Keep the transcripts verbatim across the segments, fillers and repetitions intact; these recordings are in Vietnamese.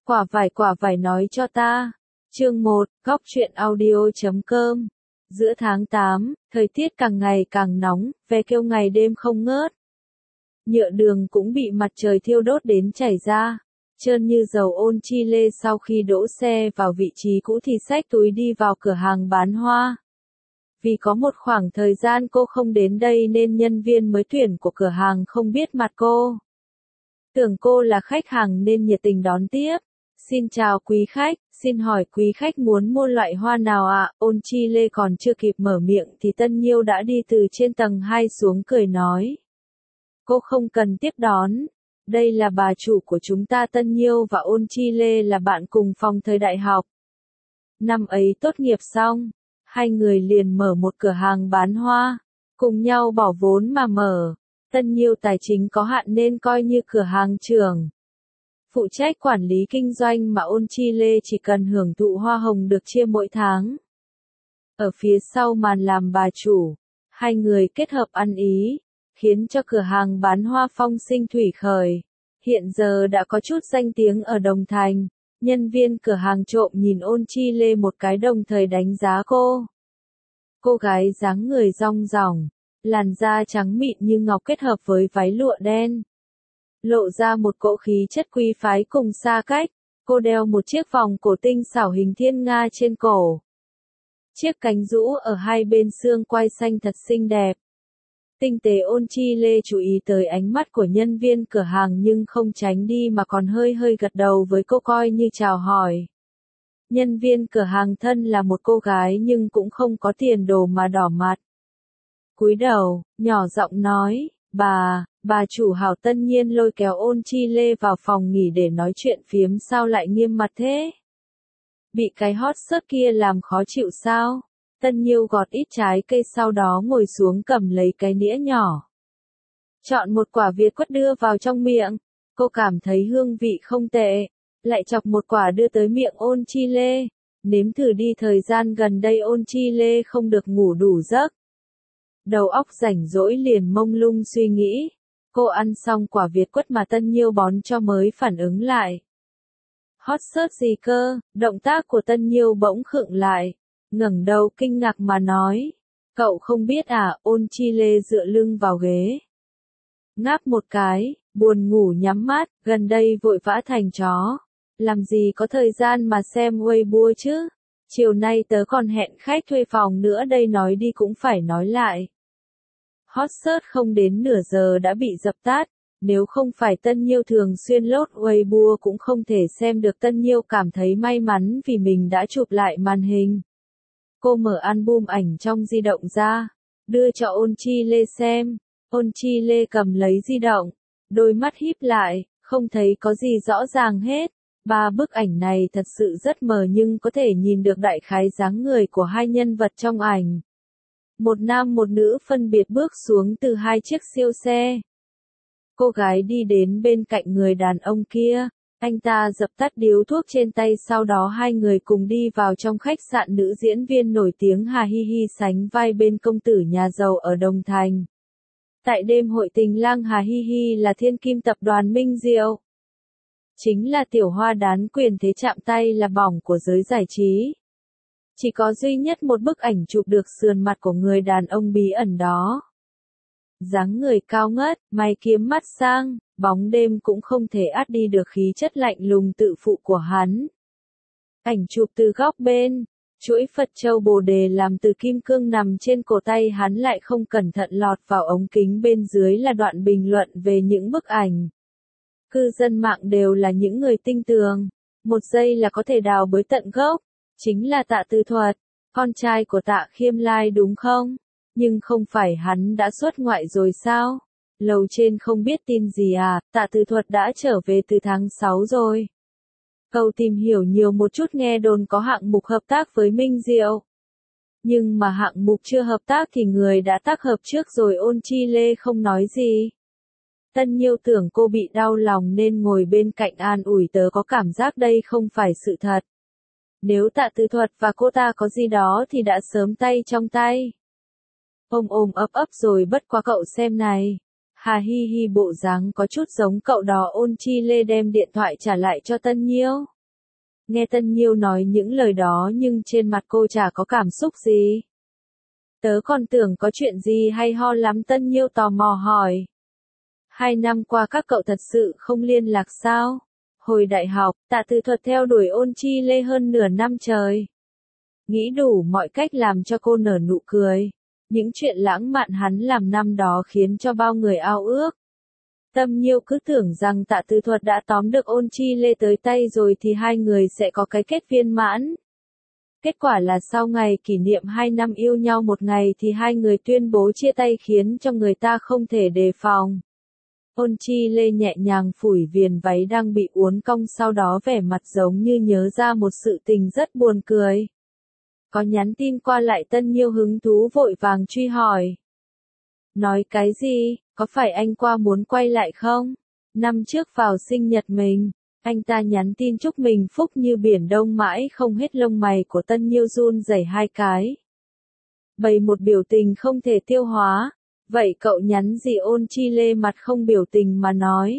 Quả vải quả vải nói cho ta. Chương một, góc truyện audio chấm com. Giữa tháng tám, thời tiết càng ngày càng nóng, ve kêu ngày đêm không ngớt. Nhựa đường cũng bị mặt trời thiêu đốt đến chảy ra, trơn như dầu ôn chi lê sau khi đỗ xe vào vị trí cũ thì xách túi đi vào cửa hàng bán hoa. Vì có một khoảng thời gian cô không đến đây nên nhân viên mới tuyển của cửa hàng không biết mặt cô. Tưởng cô là khách hàng nên nhiệt tình đón tiếp. Xin chào quý khách, xin hỏi quý khách muốn mua loại hoa nào ạ? À? Ôn chi lê còn chưa kịp mở miệng thì Tân Nhiêu đã đi từ trên tầng hai xuống cười nói. Cô không cần tiếp đón. Đây là bà chủ của chúng ta. Tân Nhiêu và Ôn chi lê là bạn cùng phòng thời đại học. Năm ấy tốt nghiệp xong, hai người liền mở một cửa hàng bán hoa, cùng nhau bỏ vốn mà mở. Tân Nhiêu tài chính có hạn nên coi như cửa hàng trưởng. Phụ trách quản lý kinh doanh mà Ôn chi lê chỉ cần hưởng thụ hoa hồng được chia mỗi tháng. Ở phía sau màn làm bà chủ, hai người kết hợp ăn ý, khiến cho cửa hàng bán hoa phong sinh thủy khởi. Hiện giờ đã có chút danh tiếng ở Đồng Thành, nhân viên cửa hàng trộm nhìn Ôn chi lê một cái đồng thời đánh giá cô. Cô gái dáng người rong ròng, làn da trắng mịn như ngọc kết hợp với váy lụa đen, lộ ra một cỗ khí chất quý phái cùng xa cách. Cô đeo một chiếc vòng cổ tinh xảo hình thiên nga trên cổ. Chiếc cánh rũ ở hai bên xương quai xanh thật xinh đẹp. Tinh tế. Ôn chi lê chú ý tới ánh mắt của nhân viên cửa hàng nhưng không tránh đi mà còn hơi hơi gật đầu với cô coi như chào hỏi. Nhân viên cửa hàng thân là một cô gái nhưng cũng không có tiền đồ mà đỏ mặt. Cúi đầu, nhỏ giọng nói, bà, bà chủ hảo. Tân Nhiên lôi kéo Ôn chi lê vào phòng nghỉ để nói chuyện phiếm. Sao lại nghiêm mặt thế? Bị cái hot search kia làm khó chịu sao? Tân Nhiêu gọt ít trái cây sau đó ngồi xuống cầm lấy cái nĩa nhỏ. Chọn một quả Việt quất đưa vào trong miệng. Cô cảm thấy hương vị không tệ. Lại chọc một quả đưa tới miệng Ôn chi lê. Nếm thử đi. Thời gian gần đây Ôn chi lê không được ngủ đủ giấc. Đầu óc rảnh rỗi liền mông lung suy nghĩ. Cô ăn xong quả Việt quất mà Tân Nhiêu bón cho mới phản ứng lại. Hot search gì cơ? Động tác của Tân Nhiêu bỗng khựng lại, ngẩng đầu kinh ngạc mà nói. Cậu không biết à? Ôn chi lê dựa lưng vào ghế, ngáp một cái, buồn ngủ nhắm mắt. Gần đây vội vã thành chó, làm gì có thời gian mà xem Weibo chứ? Chiều nay tớ còn hẹn khách thuê phòng nữa đây. Nói đi cũng phải nói lại. Hot search không đến nửa giờ đã bị dập tắt. Nếu không phải Tân Nhiêu thường xuyên lốt Weibo cũng không thể xem được. Tân Nhiêu cảm thấy may mắn vì mình đã chụp lại màn hình. Cô mở album ảnh trong di động ra, đưa cho Ôn chi lê xem. Ôn chi lê cầm lấy di động, đôi mắt híp lại, không thấy có gì rõ ràng hết. Ba bức ảnh này thật sự rất mờ nhưng có thể nhìn được đại khái dáng người của hai nhân vật trong ảnh. Một nam một nữ phân biệt bước xuống từ hai chiếc siêu xe. Cô gái đi đến bên cạnh người đàn ông kia, anh ta dập tắt điếu thuốc trên tay sau đó hai người cùng đi vào trong khách sạn. Nữ diễn viên nổi tiếng Hà Hi Hi sánh vai bên công tử nhà giàu ở Đồng Thành. Tại đêm hội tình lang Hà Hi Hi là thiên kim tập đoàn Minh Diệu. Chính là tiểu hoa đán quyền thế chạm tay là bỏng của giới giải trí. Chỉ có duy nhất một bức ảnh chụp được sườn mặt của người đàn ông bí ẩn đó. Dáng người cao ngất, mày kiếm mắt sang, bóng đêm cũng không thể át đi được khí chất lạnh lùng tự phụ của hắn. Ảnh chụp từ góc bên, chuỗi Phật châu Bồ đề làm từ kim cương nằm trên cổ tay hắn lại không cẩn thận lọt vào ống kính. Bên dưới là đoạn bình luận về những bức ảnh. Cư dân mạng đều là những người tinh tường, một giây là có thể đào bới tận gốc. Chính là Tạ Tư Thuật, con trai của Tạ Khiêm Lai đúng không? Nhưng không phải hắn đã xuất ngoại rồi sao? Lầu trên không biết tin gì à? Tạ Tư Thuật đã trở về từ tháng sáu rồi. Cậu tìm hiểu nhiều một chút. Nghe đồn có hạng mục hợp tác với Minh Diệu. Nhưng mà hạng mục chưa hợp tác thì người đã tác hợp trước rồi. Ôn chi lê không nói gì. Tân Nhiêu tưởng cô bị đau lòng nên ngồi bên cạnh an ủi. Tớ có cảm giác đây không phải sự thật. Nếu Tạ Tư Thuật và cô ta có gì đó thì đã sớm tay trong tay. Ôm ôm ấp ấp rồi. Bất quá cậu xem này. Hà Hi Hi bộ dáng có chút giống cậu đó. Ôn chi lê đem điện thoại trả lại cho Tân Nhiêu. Nghe Tân Nhiêu nói những lời đó nhưng trên mặt cô chả có cảm xúc gì. Tớ còn tưởng có chuyện gì hay ho lắm, Tân Nhiêu tò mò hỏi. Hai năm qua các cậu thật sự không liên lạc sao? Hồi đại học, Tạ Tư Thuật theo đuổi Ôn Chi Lê hơn nửa năm trời. Nghĩ đủ mọi cách làm cho cô nở nụ cười. Những chuyện lãng mạn hắn làm năm đó khiến cho bao người ao ước. Tâm Nhiêu cứ tưởng rằng Tạ Tư Thuật đã tóm được Ôn Chi Lê tới tay rồi thì hai người sẽ có cái kết viên mãn. Kết quả là sau ngày kỷ niệm hai năm yêu nhau một ngày thì hai người tuyên bố chia tay khiến cho người ta không thể đề phòng. Ôn Chi Lê nhẹ nhàng phủi viền váy đang bị uốn cong, sau đó vẻ mặt giống như nhớ ra một sự tình rất buồn cười. Có nhắn tin qua lại, Tân Nhiêu hứng thú vội vàng truy hỏi. Nói cái gì, có phải anh qua muốn quay lại không? Năm trước vào sinh nhật mình, anh ta nhắn tin chúc mình phúc như biển đông mãi không hết, lông mày của Tân Nhiêu run rẩy hai cái. Bày một biểu tình không thể tiêu hóa. Vậy cậu nhắn gì? Ôn Chi Lê mặt không biểu tình mà nói.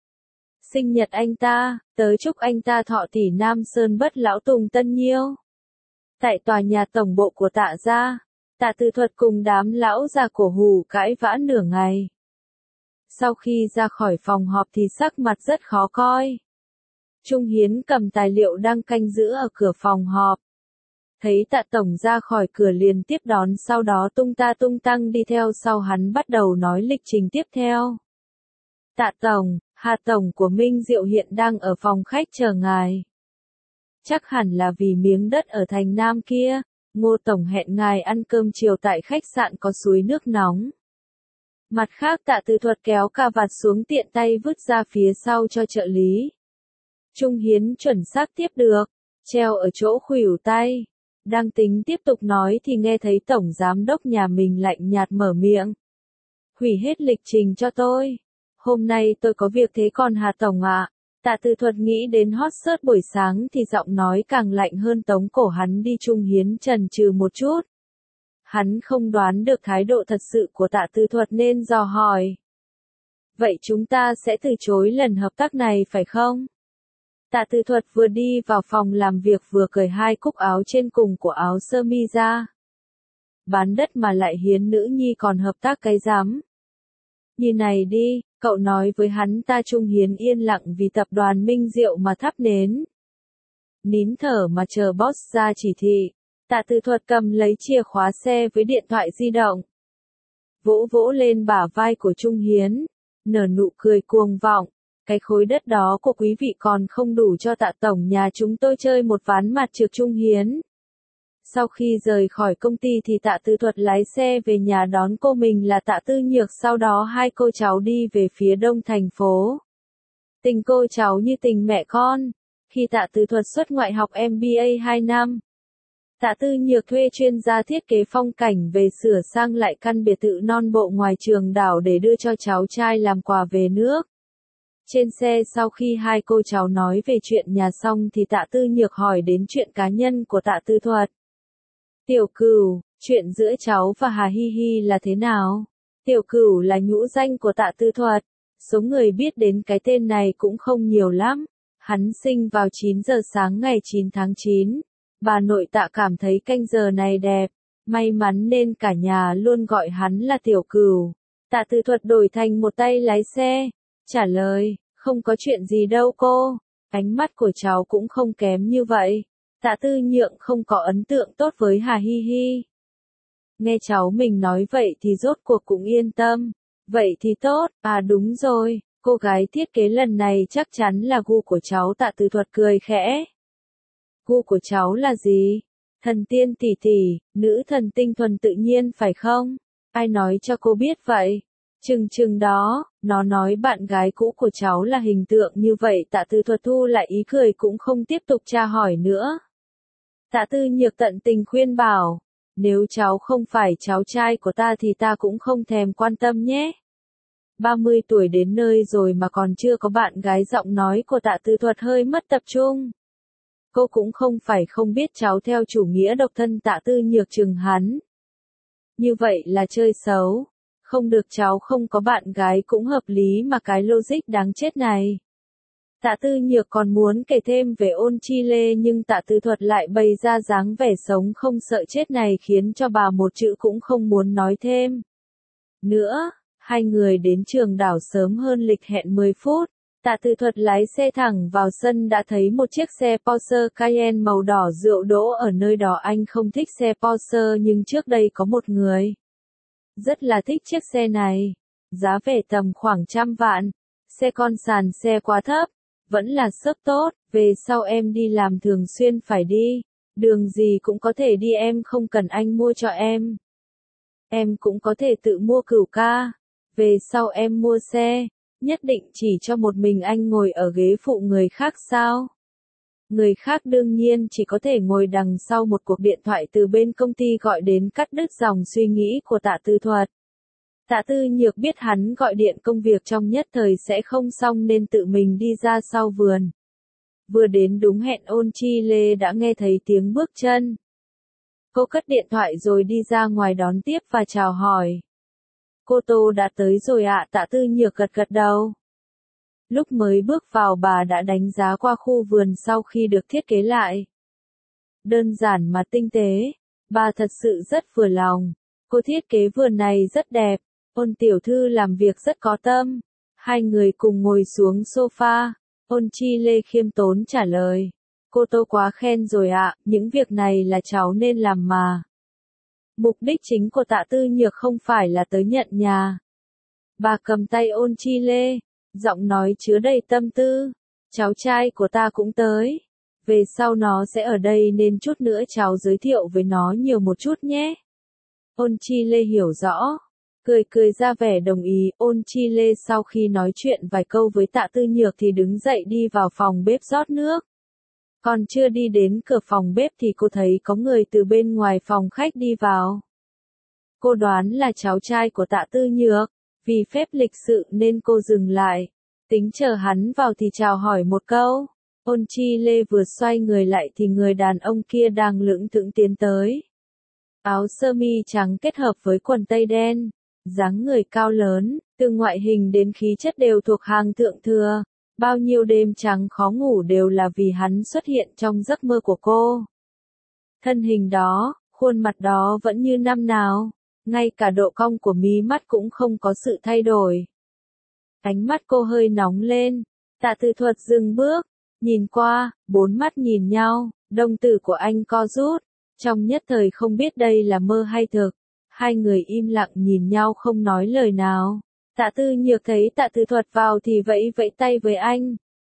Sinh nhật anh ta, tớ chúc anh ta thọ tỷ Nam Sơn bất lão tùng. Tân Nhiêu. Tại tòa nhà tổng bộ của Tạ gia, Tạ Tư Thuật cùng đám lão già cổ hủ cãi vã nửa ngày. Sau khi ra khỏi phòng họp thì sắc mặt rất khó coi. Trung Hiến cầm tài liệu đang canh giữ ở cửa phòng họp. Thấy Tạ Tổng ra khỏi cửa liền tiếp đón, sau đó tung ta tung tăng đi theo sau hắn bắt đầu nói lịch trình tiếp theo. Tạ Tổng, Hà Tổng của Minh Diệu hiện đang ở phòng khách chờ ngài. Chắc hẳn là vì miếng đất ở thành Nam kia, Ngô Tổng hẹn ngài ăn cơm chiều tại khách sạn có suối nước nóng. Mặt khác, Tạ Tư Thuật kéo cà vạt xuống tiện tay vứt ra phía sau cho trợ lý. Trung Hiến chuẩn xác tiếp được, treo ở chỗ khuỷu tay. Đang tính tiếp tục nói thì nghe thấy Tổng Giám đốc nhà mình lạnh nhạt mở miệng. Hủy hết lịch trình cho tôi. Hôm nay tôi có việc thế còn Hà Tổng ạ. À? Tạ Tư Thuật nghĩ đến hot search buổi sáng thì giọng nói càng lạnh hơn, tống cổ hắn đi. Trung Hiến chần chừ một chút. Hắn không đoán được thái độ thật sự của Tạ Tư Thuật nên dò hỏi. Vậy chúng ta sẽ từ chối lần hợp tác này phải không? Tạ Tư Thuật vừa đi vào phòng làm việc vừa cởi hai cúc áo trên cùng của áo sơ mi ra. Bán đất mà lại hiến nữ nhi, còn hợp tác cái rắm. Như này đi, cậu nói với hắn ta. Trung Hiến yên lặng vì tập đoàn Minh Diệu mà thắp nến. Nín thở mà chờ boss ra chỉ thị. Tạ Tư Thuật cầm lấy chìa khóa xe với điện thoại di động. Vỗ vỗ lên bả vai của Trung Hiến. Nở nụ cười cuồng vọng. Cái khối đất đó của quý vị còn không đủ cho Tạ Tổng nhà chúng tôi chơi một ván mặt trược. Trung Hiến. Sau khi rời khỏi công ty thì Tạ Tư Thuật lái xe về nhà đón cô mình là Tạ Tư Nhược, sau đó hai cô cháu đi về phía đông thành phố. Tình cô cháu như tình mẹ con. Khi Tạ Tư Thuật xuất ngoại học em bê a hai năm, Tạ Tư Nhược thuê chuyên gia thiết kế phong cảnh về sửa sang lại căn biệt thự non bộ ngoài trường đảo để đưa cho cháu trai làm quà về nước. Trên xe, sau khi hai cô cháu nói về chuyện nhà xong thì Tạ Tư Nhược hỏi đến chuyện cá nhân của Tạ Tư Thuật. Tiểu Cửu, chuyện giữa cháu và Hà Hi Hi là thế nào? Tiểu Cửu là nhũ danh của Tạ Tư Thuật. Số người biết đến cái tên này cũng không nhiều lắm. Hắn sinh vào chín giờ sáng ngày chín tháng chín. Bà nội Tạ cảm thấy canh giờ này đẹp. May mắn nên cả nhà luôn gọi hắn là Tiểu Cửu. Tạ Tư Thuật đổi thành một tay lái xe. Trả lời, không có chuyện gì đâu cô. Ánh mắt của cháu cũng không kém như vậy. Tạ Tư Nhượng không có ấn tượng tốt với Hà Hi Hi. Nghe cháu mình nói vậy thì rốt cuộc cũng yên tâm. Vậy thì tốt, à đúng rồi, cô gái thiết kế lần này chắc chắn là gu của cháu. Tạ Tư Thuật cười khẽ. Gu của cháu là gì? Thần tiên tỷ tỷ, nữ thần tinh thuần tự nhiên phải không? Ai nói cho cô biết vậy? Chừng chừng đó, nó nói bạn gái cũ của cháu là hình tượng như vậy. Tạ Tư Thuật thu lại ý cười cũng không tiếp tục tra hỏi nữa. Tạ Tư Nhược tận tình khuyên bảo, nếu cháu không phải cháu trai của ta thì ta cũng không thèm quan tâm nhé. ba mươi tuổi đến nơi rồi mà còn chưa có bạn gái. Giọng nói của Tạ Tư Thuật hơi mất tập trung. Cô cũng không phải không biết cháu theo chủ nghĩa độc thân. Tạ Tư Nhược chừng hắn. Như vậy là chơi xấu. Không được, cháu không có bạn gái cũng hợp lý mà, cái logic đáng chết này. Tạ Tư Nhược còn muốn kể thêm về Ôn Chi Lê nhưng Tạ Tư Thuật lại bày ra dáng vẻ sống không sợ chết này khiến cho bà một chữ cũng không muốn nói thêm. Nữa, hai người đến trường đảo sớm hơn lịch hẹn mười phút. Tạ Tư Thuật lái xe thẳng vào sân đã thấy một chiếc xe Porsche Cayenne màu đỏ rượu đỗ ở nơi đó. Anh không thích xe Porsche nhưng trước đây có một người rất là thích chiếc xe này. Giá vẻ tầm khoảng trăm vạn. Xe con sàn xe quá thấp. Vẫn là sức tốt. Về sau em đi làm thường xuyên phải đi. Đường gì cũng có thể đi, em không cần anh mua cho em. Em cũng có thể tự mua cửu ca. Về sau em mua xe. Nhất định chỉ cho một mình anh ngồi ở ghế phụ, người khác sao? Người khác đương nhiên chỉ có thể ngồi đằng sau. Một cuộc điện thoại từ bên công ty gọi đến cắt đứt dòng suy nghĩ của Tạ Tư Thuật. Tạ Tư Nhược biết hắn gọi điện công việc trong nhất thời sẽ không xong nên tự mình đi ra sau vườn. Vừa đến đúng hẹn Ôn Chi Lê đã nghe thấy tiếng bước chân. Cô cất điện thoại rồi đi ra ngoài đón tiếp và chào hỏi. Cô Tô đã tới rồi ạ. Tạ Tư Nhược gật gật đầu. Lúc mới bước vào bà đã đánh giá qua khu vườn sau khi được thiết kế lại. Đơn giản mà tinh tế. Bà thật sự rất vừa lòng. Cô thiết kế vườn này rất đẹp. Ôn tiểu thư làm việc rất có tâm. Hai người cùng ngồi xuống sofa. Ôn Chi Lê khiêm tốn trả lời. Cô Tô quá khen rồi ạ, những việc này là cháu nên làm mà. Mục đích chính của Tạ Tư Nhược không phải là tới nhận nhà. Bà cầm tay Ôn Chi Lê, giọng nói chứa đầy tâm tư. Cháu trai của ta cũng tới. Về sau nó sẽ ở đây nên chút nữa cháu giới thiệu với nó nhiều một chút nhé. Ôn Chi Lê hiểu rõ. Cười cười ra vẻ đồng ý. Ôn Chi Lê sau khi nói chuyện vài câu với Tạ Tư Nhược thì đứng dậy đi vào phòng bếp rót nước. Còn chưa đi đến cửa phòng bếp thì cô thấy có người từ bên ngoài phòng khách đi vào. Cô đoán là cháu trai của Tạ Tư Nhược. Vì phép lịch sự nên cô dừng lại. Tính chờ hắn vào thì chào hỏi một câu. Ôn Chi Lê vừa xoay người lại thì người đàn ông kia đang lững thững tiến tới. Áo sơ mi trắng kết hợp với quần tây đen. Dáng người cao lớn, từ ngoại hình đến khí chất đều thuộc hàng thượng thừa. Bao nhiêu đêm trắng khó ngủ đều là vì hắn xuất hiện trong giấc mơ của cô. Thân hình đó, khuôn mặt đó vẫn như năm nào. Ngay cả độ cong của mí mắt cũng không có sự thay đổi. Ánh mắt cô hơi nóng lên. Tạ Tư Thuật dừng bước. Nhìn qua, bốn mắt nhìn nhau. Đồng tử của anh co rút. Trong nhất thời không biết đây là mơ hay thực. Hai người im lặng nhìn nhau không nói lời nào. Tạ Tư Nhược thấy Tạ Tư Thuật vào thì vẫy vẫy tay với anh.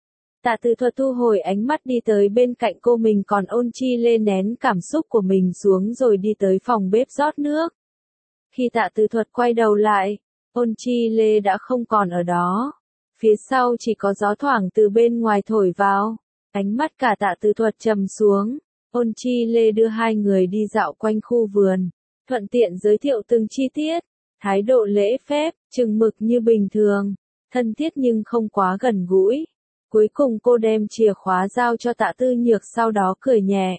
Tạ Tư Thuật thu hồi ánh mắt đi tới bên cạnh cô mình, còn Ôn Chi Lê nén cảm xúc của mình xuống rồi đi tới phòng bếp rót nước. Khi Tạ Tư Thuật quay đầu lại, Ôn Chi Lê đã không còn ở đó. Phía sau chỉ có gió thoảng từ bên ngoài thổi vào. Ánh mắt cả Tạ Tư Thuật trầm xuống. Ôn Chi Lê đưa hai người đi dạo quanh khu vườn. Thuận tiện giới thiệu từng chi tiết. Thái độ lễ phép, chừng mực như bình thường. Thân thiết nhưng không quá gần gũi. Cuối cùng cô đem chìa khóa giao cho Tạ Tư Nhược, sau đó cười nhẹ.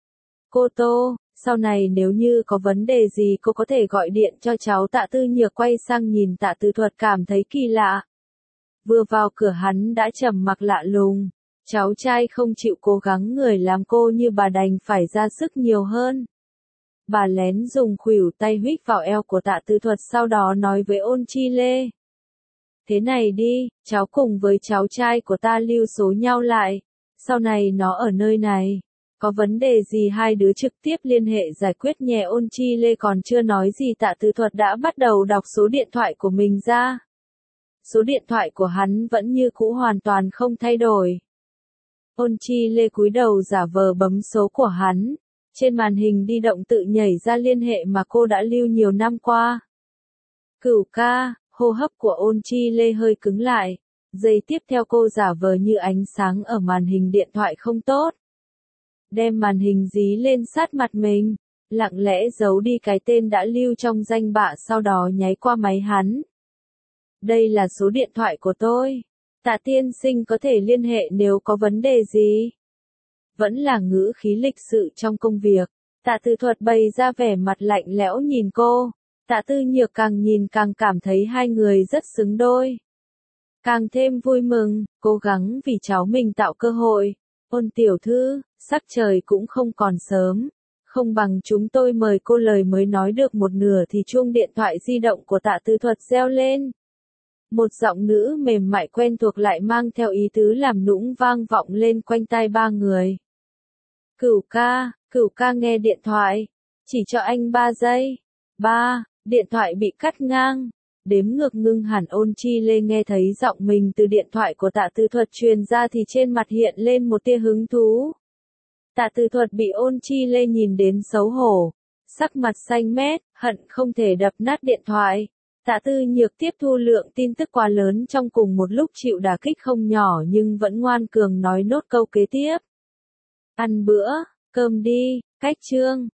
Cô Tô, sau này nếu như có vấn đề gì cô có thể gọi điện cho cháu. Tạ Tư Nhược quay sang nhìn Tạ Tư Thuật cảm thấy kỳ lạ. Vừa vào cửa hắn đã trầm mặc lạ lùng. Cháu trai không chịu cố gắng người làm cô như bà đành phải ra sức nhiều hơn. Bà lén dùng khuỷu tay huých vào eo của Tạ Tư Thuật, sau đó nói với Ôn Chi Lê. Thế này đi, cháu cùng với cháu trai của ta lưu số nhau lại. Sau này nó ở nơi này. Có vấn đề gì hai đứa trực tiếp liên hệ giải quyết nhé. Ôn Chi Lê còn chưa nói gì Tạ Tư Thuật đã bắt đầu đọc số điện thoại của mình ra. Số điện thoại của hắn vẫn như cũ, hoàn toàn không thay đổi. Ôn Chi Lê cúi đầu giả vờ bấm số của hắn. Trên màn hình di động tự nhảy ra liên hệ mà cô đã lưu nhiều năm qua. Cửu ca, hô hấp của Ôn Chi Lê hơi cứng lại. Giây tiếp theo cô giả vờ như ánh sáng ở màn hình điện thoại không tốt. Đem màn hình dí lên sát mặt mình. Lặng lẽ giấu đi cái tên đã lưu trong danh bạ, sau đó nháy qua máy hắn. Đây là số điện thoại của tôi. Tạ tiên sinh có thể liên hệ nếu có vấn đề gì. Vẫn là ngữ khí lịch sự trong công việc. Tạ Tư Thuật bày ra vẻ mặt lạnh lẽo nhìn cô. Tạ Tư Nhược càng nhìn càng cảm thấy hai người rất xứng đôi. càng thêm vui mừng, cố gắng vì cháu mình tạo cơ hội. Ôn tiểu thư, sắc trời cũng không còn sớm. Không bằng chúng tôi mời cô. Lời mới nói được một nửa thì chuông điện thoại di động của Tạ Tư Thuật reo lên. Một giọng nữ mềm mại quen thuộc lại mang theo ý tứ làm nũng vang vọng lên quanh tai ba người. Cửu ca, Cửu ca nghe điện thoại. Chỉ cho anh ba giây. Ba, điện thoại bị cắt ngang. Đếm ngược ngưng hẳn. Ôn Chi Lê nghe thấy giọng mình từ điện thoại của Tạ Tư Thuật truyền ra thì trên mặt hiện lên một tia hứng thú. Tạ Tư Thuật bị Ôn Chi Lê nhìn đến xấu hổ, sắc mặt xanh mét, hận không thể đập nát điện thoại. Tạ Tư Nhược tiếp thu lượng tin tức quá lớn trong cùng một lúc chịu đả kích không nhỏ nhưng vẫn ngoan cường nói nốt câu kế tiếp. Ăn bữa, cơm đi, cách chương.